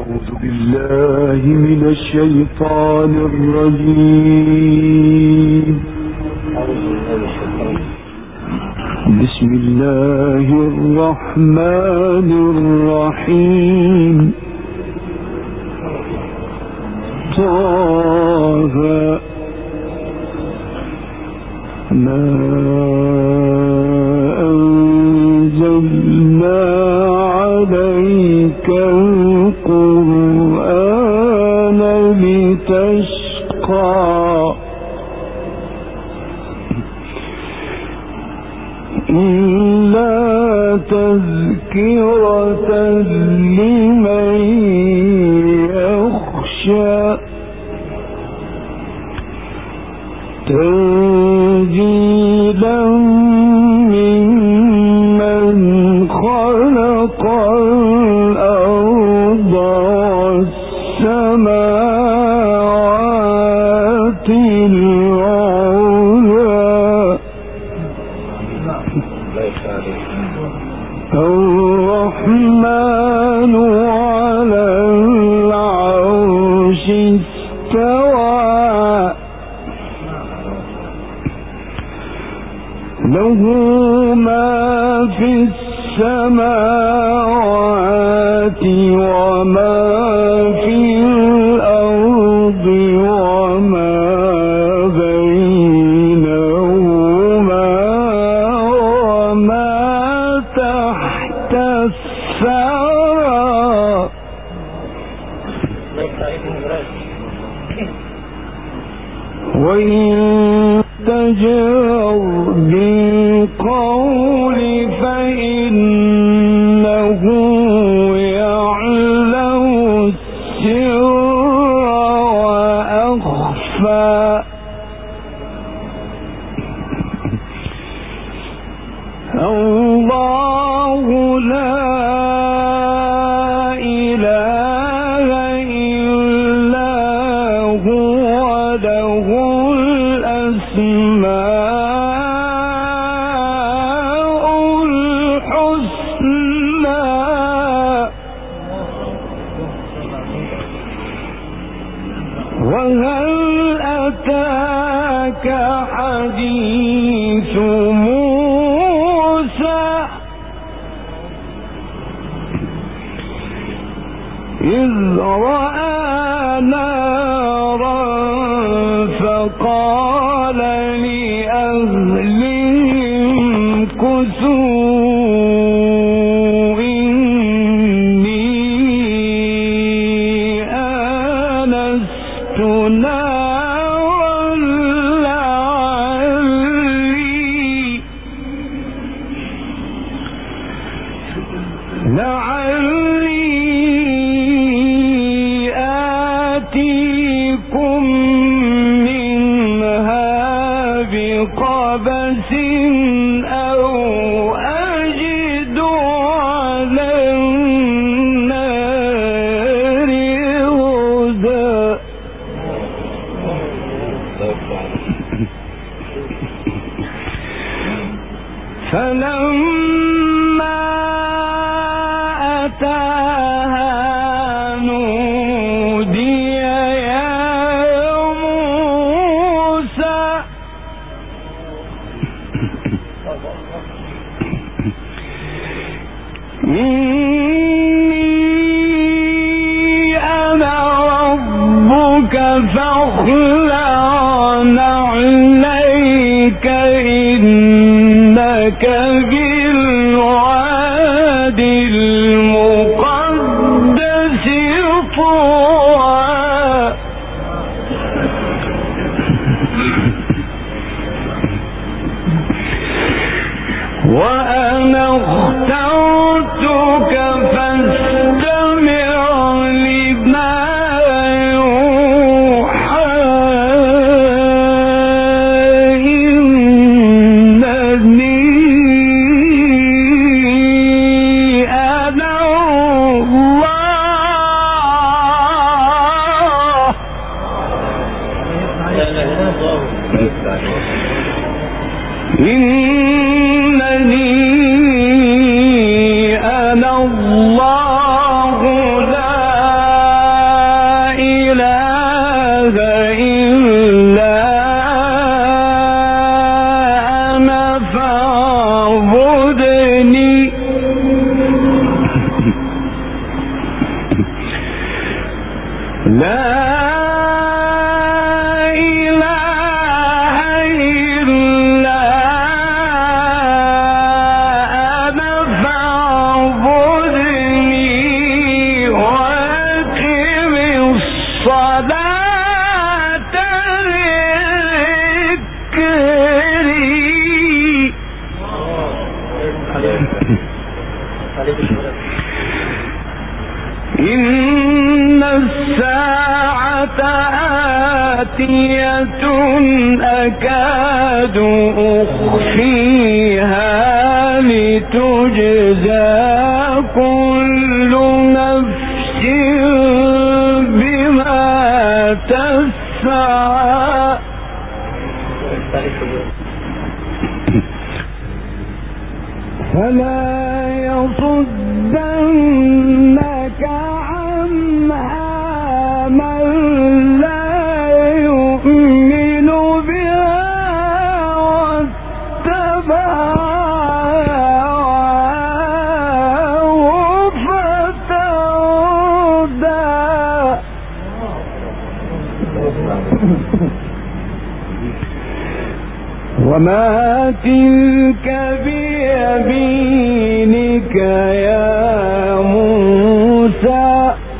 أعوذ بالله من الشيطان الرجيم. بسم الله الرحمن الرحيم. طه ما أنزلنا عليك القرآن لتشقى إلا تذكرة لمن يخشى تنزيلا ممن خلق الأرض والسماوات العلى الرحمن على العرش استوى له ما في السماوات وما في الأرض وما بينهما وما تحت الثرى وإن تجهر بالقول فإنه يعلم السر وأخفى الله لا إله إلا هو له الأسماء الحسنى وهل أتاك حديث موسى إذ رأى نارا فقال لأهلهم كثوا إني آنست نارا لعلي آتيكم منها بقبس أو أجد على النار هدى فلما أتاها نودي يا موسى إني أنا ربك فاخلع نعليك إنك بالواد المقدس طوى وأنا اخترتك فاستمع لما يوحى إنني أنا فاعبدني لا إن الساعة آتية أكاد أخفيها لتجزى كل نفس بما تسعى فلا يصدنك عنها من لا يؤمن بها واتبع هواه فتردى وما تلك بيمينك يا موسى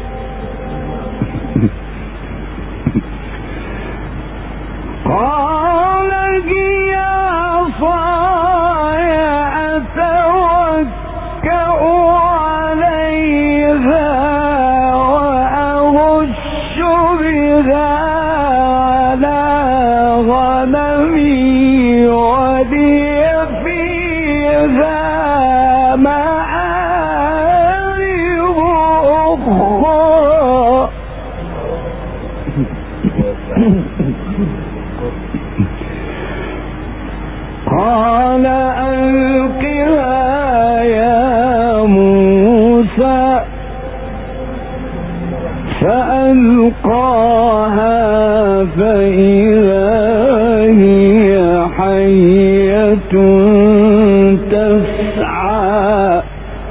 قال هي عصاي أتوكأ عليها وأهش بها على غنمي ولي فيها مآرب أخرى قال ألقها يا موسى فألقاها فإذا هي حية تسعى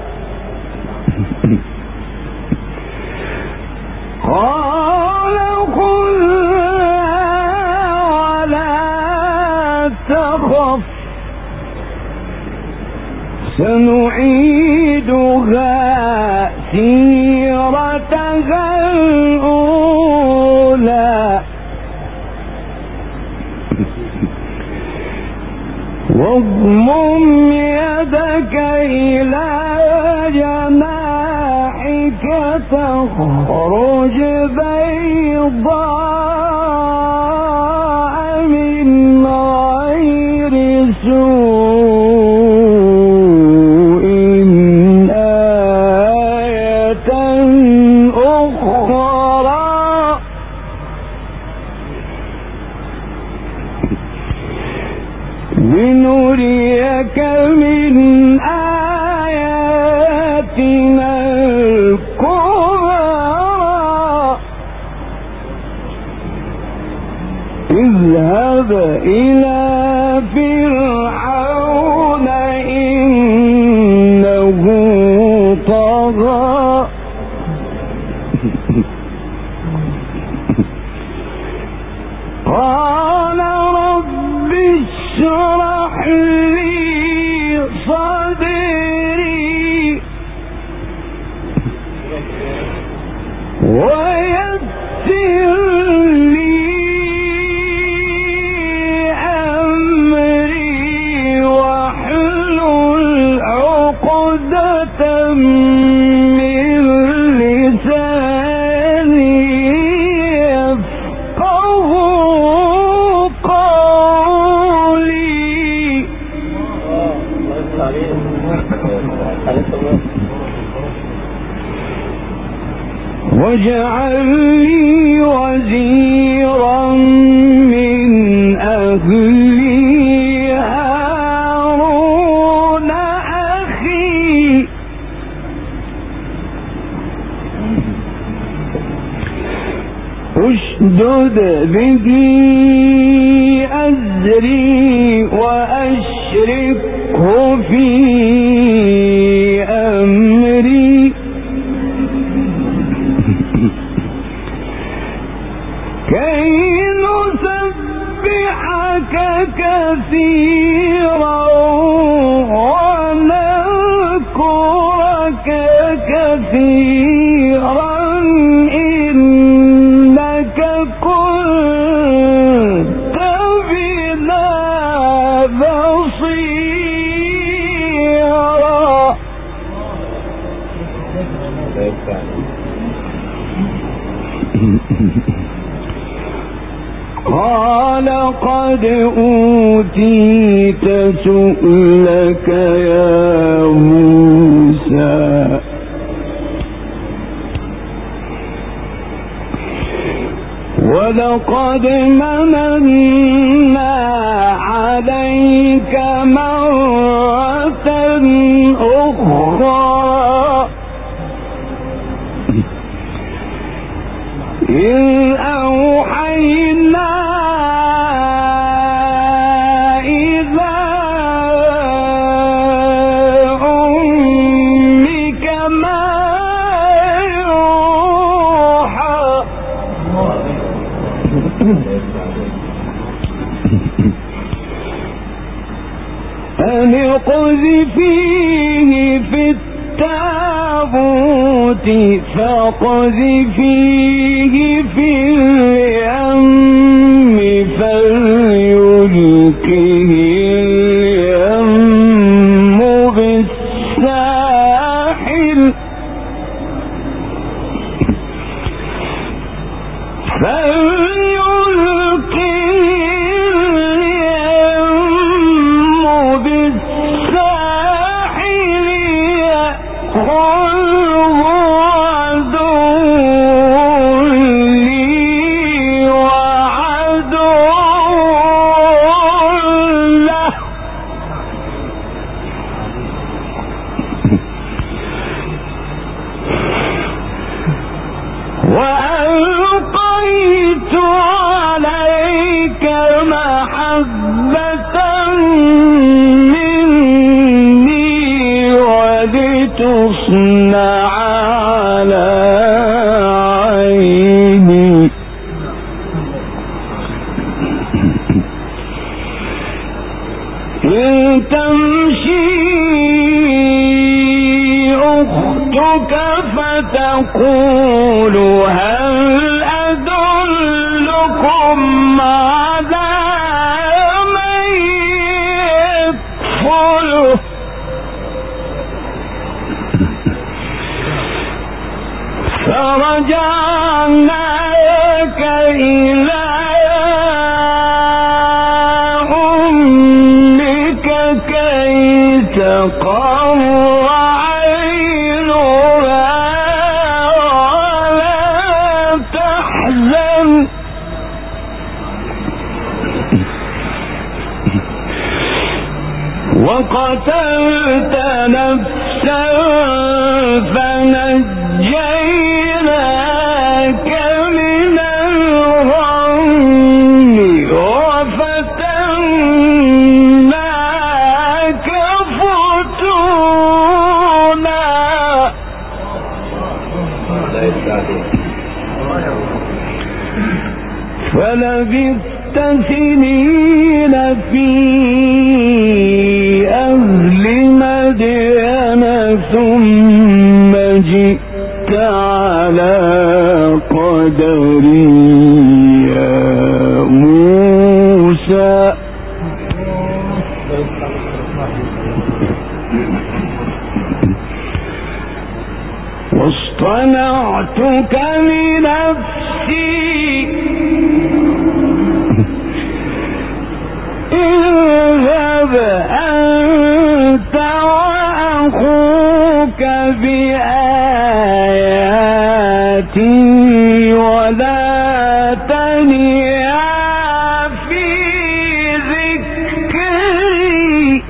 قال خذها ولا تخف سنعيدها سيرتها الأولى واضمم يدك إلى جناحك تخرج بيضاء من غير سوء آية أخرى لنريك من آياتنا الكبرى اذهب إلى فرعون إنه طغى قال رب اشرح لي صدري ويسر لي أمري واحلل عقدة من لساني يفقه قولي واجعل لي وزيرا من أهلي هارون أخي اشدد به أزري وأشدد وأشركه في أمري كي نسبحك كثيرا ونذكرك كثيرا إنك كنت بنا بصيرا. قال قد أوتيت سؤلك يا موسى ولقد مننا عليك مرة أخرى إذ أوحينا إلى أمك ما يوحى أن اقذفيه في التابوت فاقذفيه في اليم فليلقه اليم بالساحل وألقيت عليك محبة مني ولتصنع على عيني إن تمشي أختك فتقول هل أدلكم على من يكفله فرجعناك إلى أمك كي تقر وقتلت نفسا فنجيناك من الغم وفتناك فتونا فلبثت سنين في أهل مدين ثم جئت على قدري يا موسى واصطنعتك لنفسي اذهب أنت وأخوك بآياتي ولا تنيا في ذكري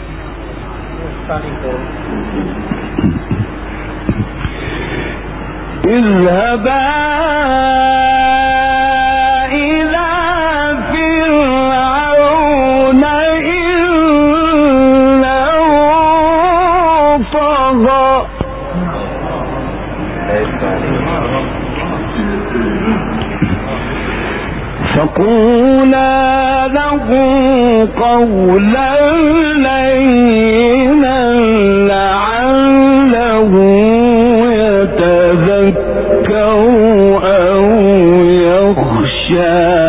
اذهبا إلى فرعون إنه طغى فقولا له قولا لينا لعله يتذكر أو يخشى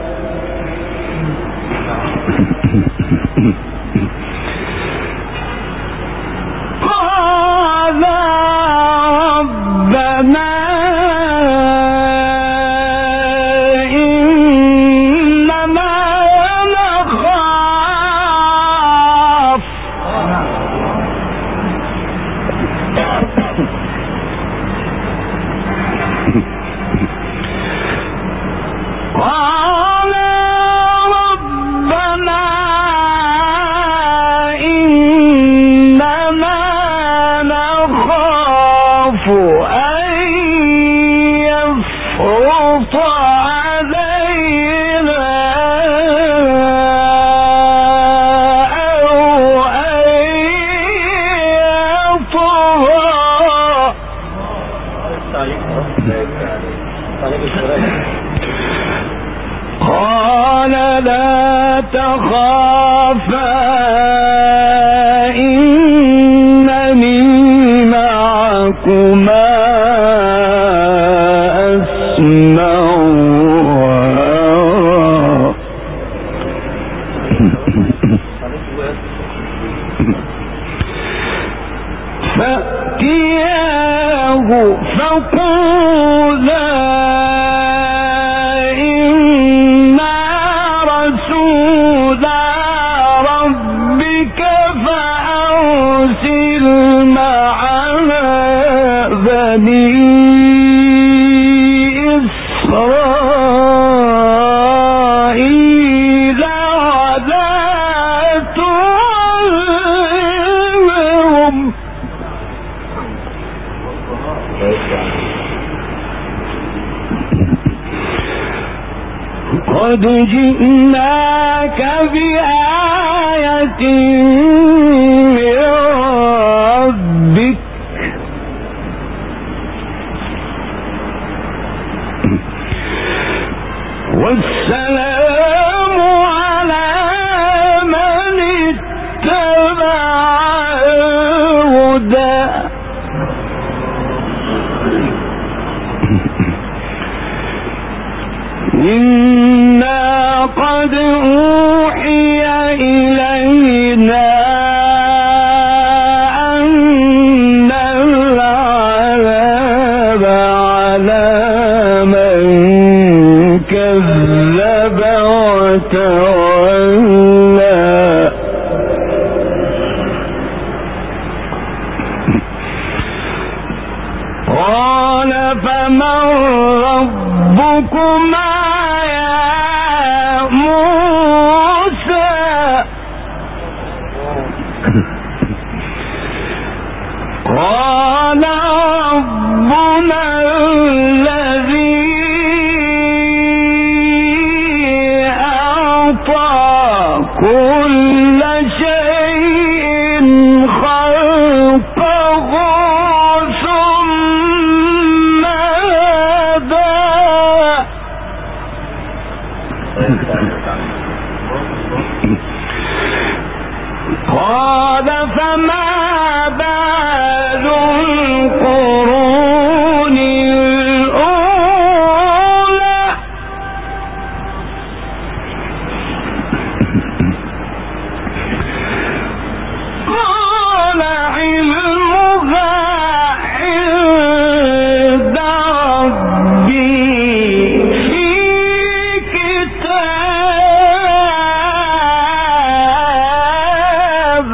قال ربنا قال لا تخافا إنني معكما أسمع وأرى فأتياه فقولا قد جئناك بآية من ربك والسلام على من اتبع الهدى إنا قد أوحي إلينا أن العذاب على من كذب وتولى قال فمن ربكما قال ربنا الذي أعطى كل شيء خلقه ثم هدى قال فما بال القرون الأولى قال علمها عند ربي في كتاب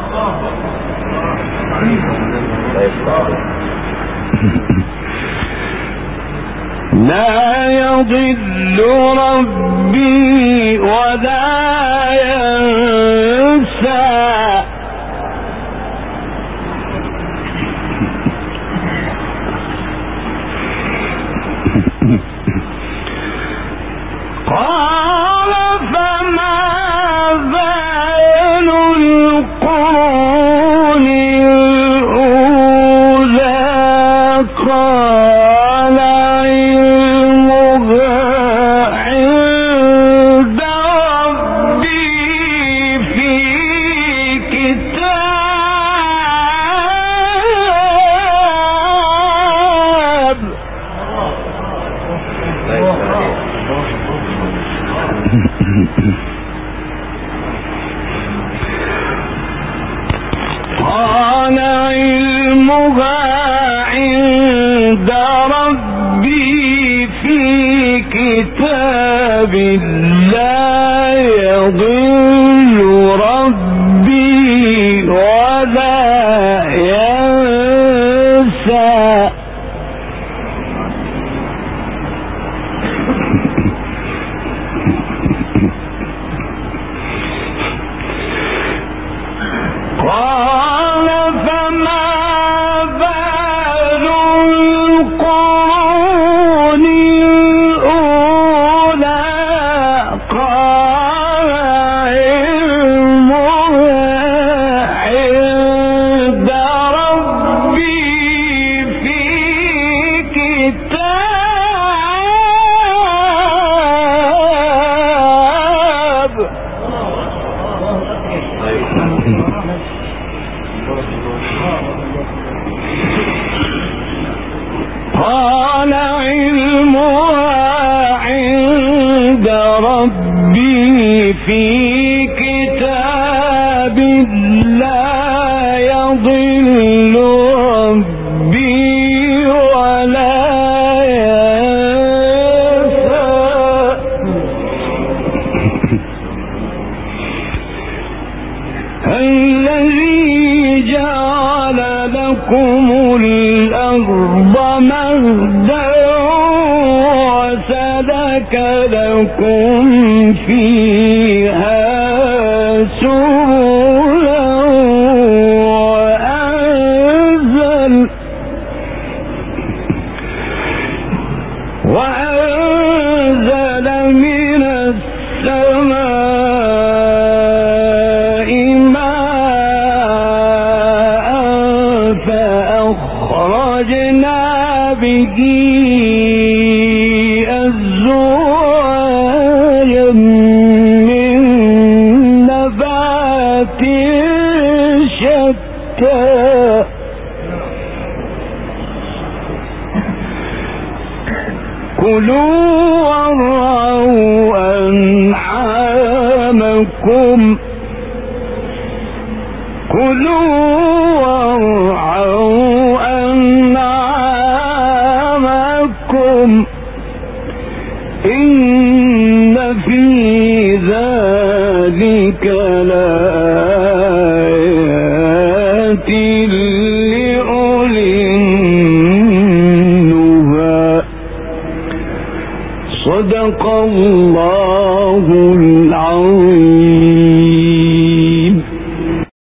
لا يضل ربي ولا ينسى قال فما بال القرون قال علمها عند ربي في كتاب لا يضل ربي ولا ينسى. قال فما بال القرون الأولى قال علمها عند ربي في كتاب. قال علمها عند ربي في كتاب لا يضل ربي ولا ينسى. الذي جعل لكم الأرض مهدا وسلك لكم فيها سبلا وأنزل من السماء ماء فأخرجنا به أزواجا من نبات شتى كلوا وارعوا أنعامكم إن في ذلك لآيات لأولي النهى. صدق الله العظيم.